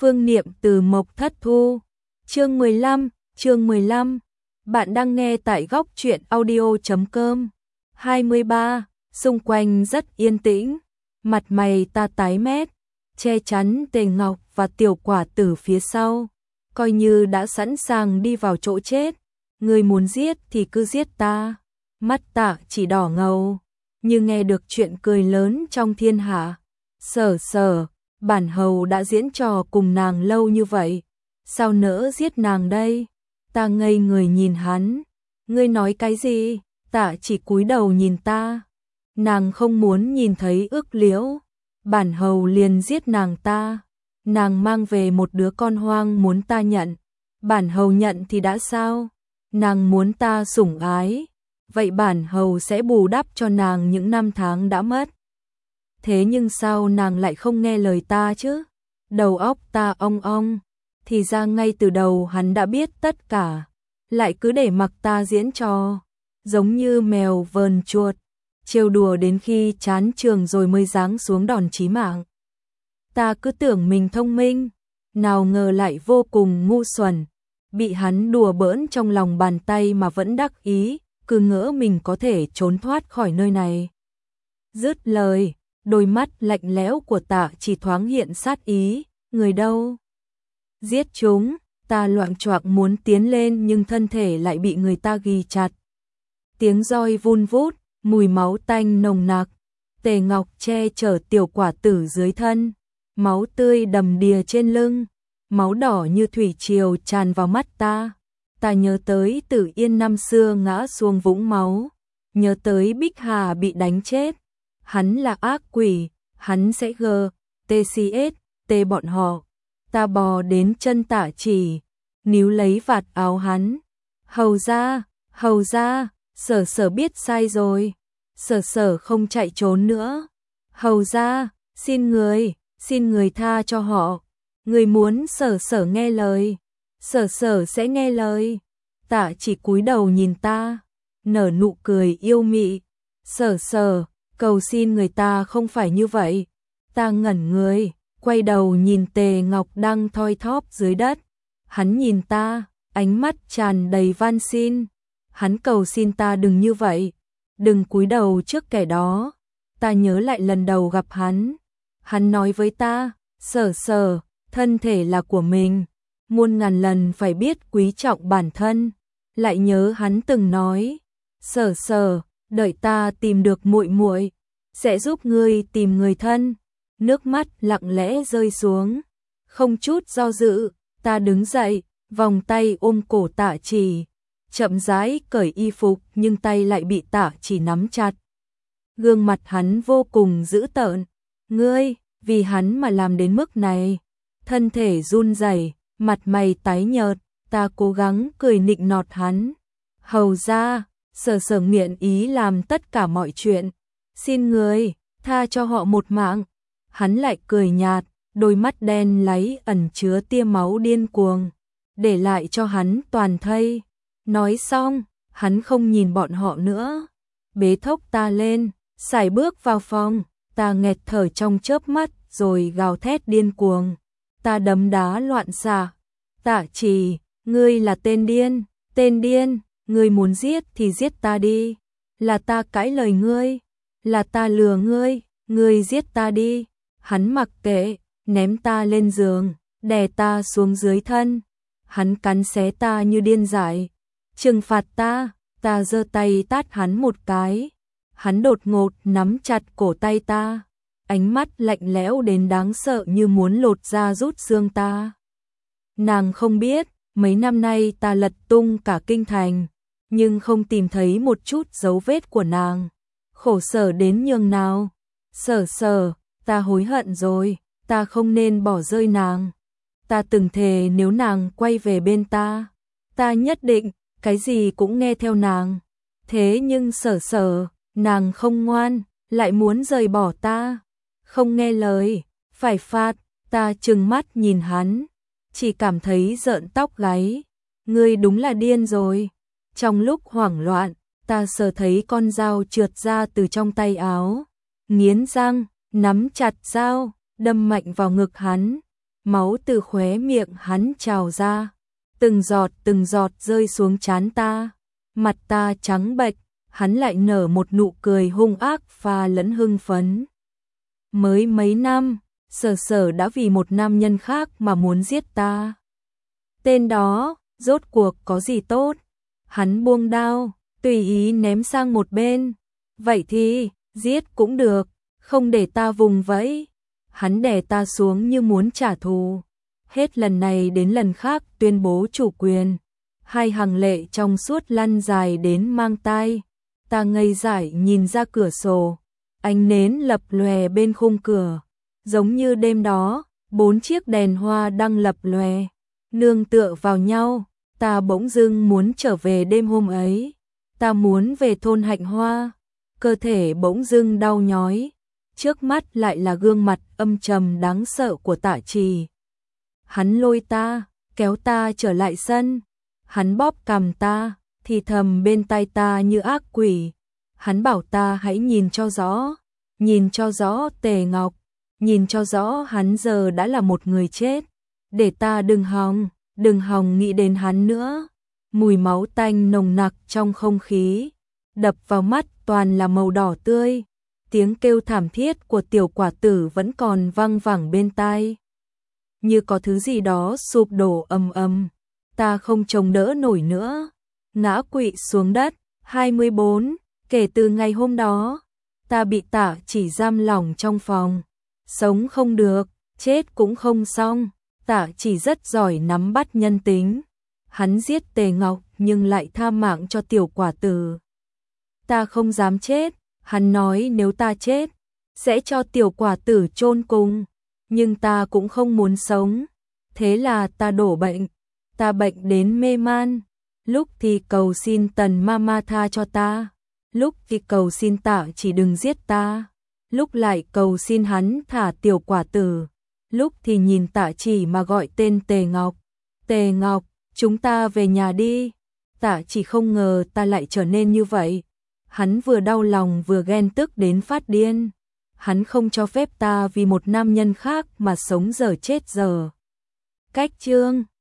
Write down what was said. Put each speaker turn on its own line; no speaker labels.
Phương Niệm từ Mộc Thất Thu. Chương 15. Bạn đang nghe tại góc truyện audio.com. 23. Xung quanh rất yên tĩnh, mặt mày ta tái mét, che chắn Tề Ngọc và Tiểu Quả Tử phía sau, coi như đã sẵn sàng đi vào chỗ chết. Người muốn giết thì cứ giết ta. Mắt Tạ chỉ đỏ ngầu, như nghe được chuyện cười lớn trong thiên hạ. Sở, bản hầu đã diễn trò cùng nàng lâu như vậy, sao nỡ giết nàng đây? Ta ngây người nhìn hắn. Ngươi nói cái gì? Tạ chỉ cúi đầu nhìn ta. Nàng không muốn nhìn thấy Ước Liễu, bản hầu liền giết nàng ta. Nàng mang về một đứa con hoang muốn ta nhận, bản hầu nhận thì đã sao? Nàng muốn ta sủng ái, vậy bản hầu sẽ bù đắp cho nàng những năm tháng đã mất. Thế nhưng sao nàng lại không nghe lời ta chứ? Đầu óc ta ong ong, thì ra ngay từ đầu hắn đã biết tất cả, lại cứ để mặc ta diễn trò, giống như mèo vờn chuột, trêu đùa đến khi chán trường rồi mới giáng xuống đòn chí mạng. Ta cứ tưởng mình thông minh, nào ngờ lại vô cùng ngu xuẩn, bị hắn đùa bỡn trong lòng bàn tay mà vẫn đắc ý, cứ ngỡ mình có thể trốn thoát khỏi nơi này. Dứt lời, đôi mắt lạnh lẽo của Tạ chỉ thoáng hiện sát ý. Người đâu? Giết chúng. Ta loạng choạng muốn tiến lên nhưng thân thể lại bị người ta ghì chặt. Tiếng roi vun vút, mùi máu tanh nồng nặc. Tề Ngọc che chở Tiểu Quả Tử dưới thân, máu tươi đầm đìa trên lưng, máu đỏ như thủy triều tràn vào mắt ta. Ta nhớ tới Tử Yên năm xưa ngã xuống vũng máu, nhớ tới Bích Hà bị đánh chết. Hắn là ác quỷ, hắn sẽ TCS bọn họ. Ta bò đến chân Tạ chỉ, níu lấy vạt áo hắn. Hầu ra, Sở biết sai rồi. Sở không chạy trốn nữa. Hầu ra, xin người tha cho họ. Người muốn Sở nghe lời, Sở sẽ nghe lời. Tạ chỉ cúi đầu nhìn ta, nở nụ cười yêu mị. Sở, cầu xin người ta không phải như vậy. Ta ngẩn người, quay đầu nhìn Tề Ngọc đang thoi thóp dưới đất. Hắn nhìn ta, ánh mắt tràn đầy van xin. Hắn cầu xin ta đừng như vậy, đừng cúi đầu trước kẻ đó. Ta nhớ lại lần đầu gặp hắn. Hắn nói với ta, Sở, thân thể là của mình, muôn ngàn lần phải biết quý trọng bản thân. Lại nhớ hắn từng nói, Sở, đợi ta tìm được muội muội, sẽ giúp ngươi tìm người thân. Nước mắt lặng lẽ rơi xuống, không chút do dự, ta đứng dậy, vòng tay ôm cổ Tạ chỉ, chậm rãi cởi y phục nhưng tay lại bị Tạ chỉ nắm chặt. Gương mặt hắn vô cùng dữ tợn. Ngươi, vì hắn mà làm đến mức này. Thân thể run rẩy, mặt mày tái nhợt, ta cố gắng cười nịnh nọt hắn. Hầu ra, Sở nguyện ý làm tất cả mọi chuyện. Xin người, tha cho họ một mạng. Hắn lại cười nhạt, đôi mắt đen láy ẩn chứa tia máu điên cuồng, để lại cho hắn toàn thây. Nói xong, hắn không nhìn bọn họ nữa, bế thốc ta lên, sải bước vào phòng. Ta nghẹt thở trong chớp mắt rồi gào thét điên cuồng. Ta đấm đá loạn xạ. Tạ chỉ, ngươi là tên điên, ngươi muốn giết thì giết ta đi. Là ta cãi lời ngươi, là ta lừa ngươi giết ta đi. Hắn mặc kệ, ném ta lên giường, đè ta xuống dưới thân. Hắn cắn xé ta như điên dại, trừng phạt ta giơ tay tát hắn một cái. Hắn đột ngột nắm chặt cổ tay ta, ánh mắt lạnh lẽo đến đáng sợ như muốn lột da rút xương ta. Nàng không biết, mấy năm nay ta lật tung cả kinh thành, nhưng không tìm thấy một chút dấu vết của nàng. Khổ sở đến nhường nào. Sở, ta hối hận rồi, ta không nên bỏ rơi nàng. Ta từng thề nếu nàng quay về bên ta nhất định, cái gì cũng nghe theo nàng. Thế nhưng Sở, nàng không ngoan, lại muốn rời bỏ ta, không nghe lời, phải phạt. Ta trừng mắt nhìn hắn, chỉ cảm thấy rợn tóc gáy. Ngươi đúng là điên rồi. Trong lúc hoảng loạn, ta sờ thấy con dao trượt ra từ trong tay áo, nghiến răng, nắm chặt dao, đâm mạnh vào ngực hắn. máu từ khóe miệng hắn trào ra, từng giọt rơi xuống trán ta, mặt ta trắng bệch, hắn lại nở một nụ cười hung ác pha lẫn hưng phấn. Mới mấy năm, Sở đã vì một nam nhân khác mà muốn giết ta. Tên đó, rốt cuộc có gì tốt? Hắn buông đao, tùy ý ném sang một bên. Vậy thì, giết cũng được, không để ta vùng vẫy. Hắn đè ta xuống như muốn trả thù. Hết lần này đến lần khác tuyên bố chủ quyền. Hai hàng lệ trong suốt lăn dài đến mang tai. Ta ngây dại nhìn ra cửa sổ. Ánh nến lập lòe bên khung cửa. Giống như đêm đó, 4 chiếc đèn hoa đang lập lòe. Nương tựa vào nhau, ta bỗng dưng muốn trở về đêm hôm ấy. Ta muốn về thôn Hạnh Hoa. Cơ thể bỗng dưng đau nhói. Trước mắt lại là gương mặt âm trầm đáng sợ của Tạ Trì. Hắn lôi ta, kéo ta trở lại sân. Hắn bóp cằm ta, thì thầm bên tai ta như ác quỷ. Hắn bảo ta hãy nhìn cho rõ Tề Ngọc, nhìn cho rõ hắn giờ đã là một người chết. Để ta đừng hòng nghĩ đến hắn nữa. Mùi máu tanh nồng nặc trong không khí, đập vào mắt toàn là màu đỏ tươi. Tiếng kêu thảm thiết của tiểu quả tử vẫn còn văng vẳng bên tai. Như có thứ gì đó sụp đổ ầm ầm. Ta không chống đỡ nổi nữa, ngã quỵ xuống đất. 24, kể từ ngày hôm đó, ta bị Tạ Chỉ giam lỏng trong phòng. Sống không được, chết cũng không xong. Tạ Chỉ rất giỏi nắm bắt nhân tính. Hắn giết Tề Ngọc nhưng lại tha mạng cho tiểu quả tử. Ta không dám chết, hắn nói nếu ta chết, sẽ cho tiểu quả tử chôn cùng. Nhưng ta cũng không muốn sống. Thế là ta đổ bệnh. Ta bệnh đến mê man. Lúc thì cầu xin Tần Mama tha cho ta. Lúc thì cầu xin Tạ Chỉ đừng giết ta. Lúc lại cầu xin hắn thả tiểu quả tử. Lúc thì nhìn Tạ Chỉ mà gọi tên Tề Ngọc. Tề Ngọc, chúng ta về nhà đi. Tạ Chỉ không ngờ ta lại trở nên như vậy. Hắn vừa đau lòng vừa ghen tức đến phát điên. Hắn không cho phép ta vì một nam nhân khác mà sống dở chết dở. Cách chương